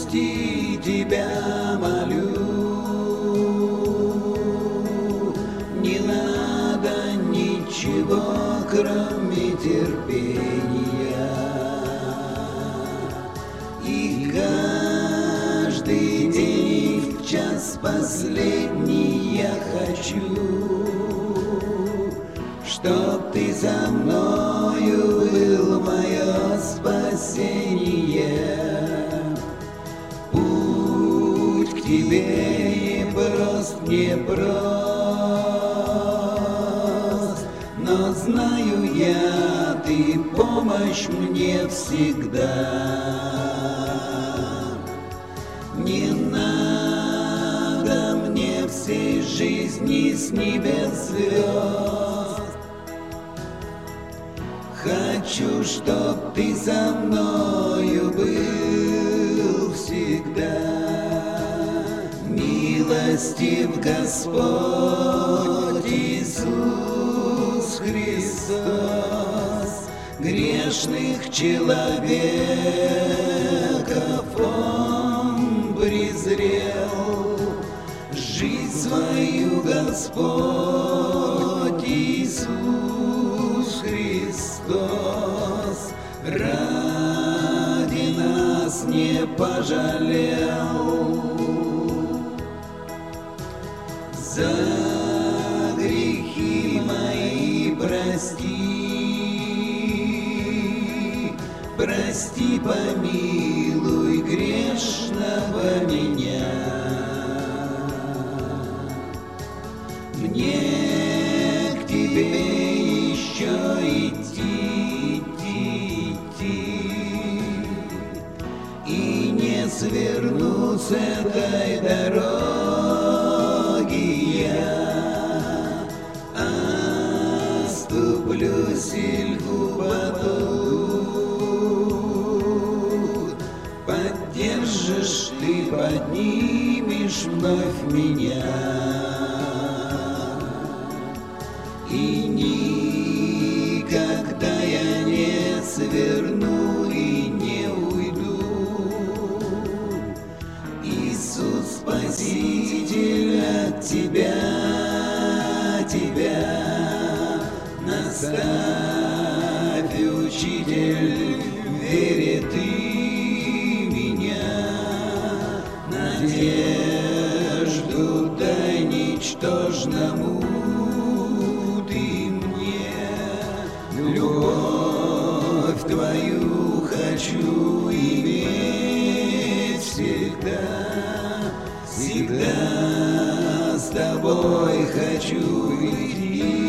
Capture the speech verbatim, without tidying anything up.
отпусти, тебя молю. Не надо ничего, кроме терпения. И каждый день в час последний я хочу, чтоб ты за мною был, мое спасение. Путь к тебе не прост, не прост, но знаю я, ты помощь мне всегда. Не надо мне всей жизни с небес звезд. Хочу, чтоб ты за мною был всегда. Милостив Господь Иисус Христос, грешных человеков Он презрел. Жизнь свою Господь Иисус Христос ради нас не пожалел. За грехи мои прости, прости, помилуй грешного меня. Мне к тебе еще идти, идти, идти, и не сверну с этой дороги я, оступлюсь и льгу падут. Поддержишь ты, поднимешь вновь меня. И никогда я не сверну и не уйду. Иисус Спаситель, от тебя, тебя наставь, Учитель, в вере ты меня. Надежду дай ничтожному. Любовь твою хочу иметь всегда, всегда с тобой хочу идти.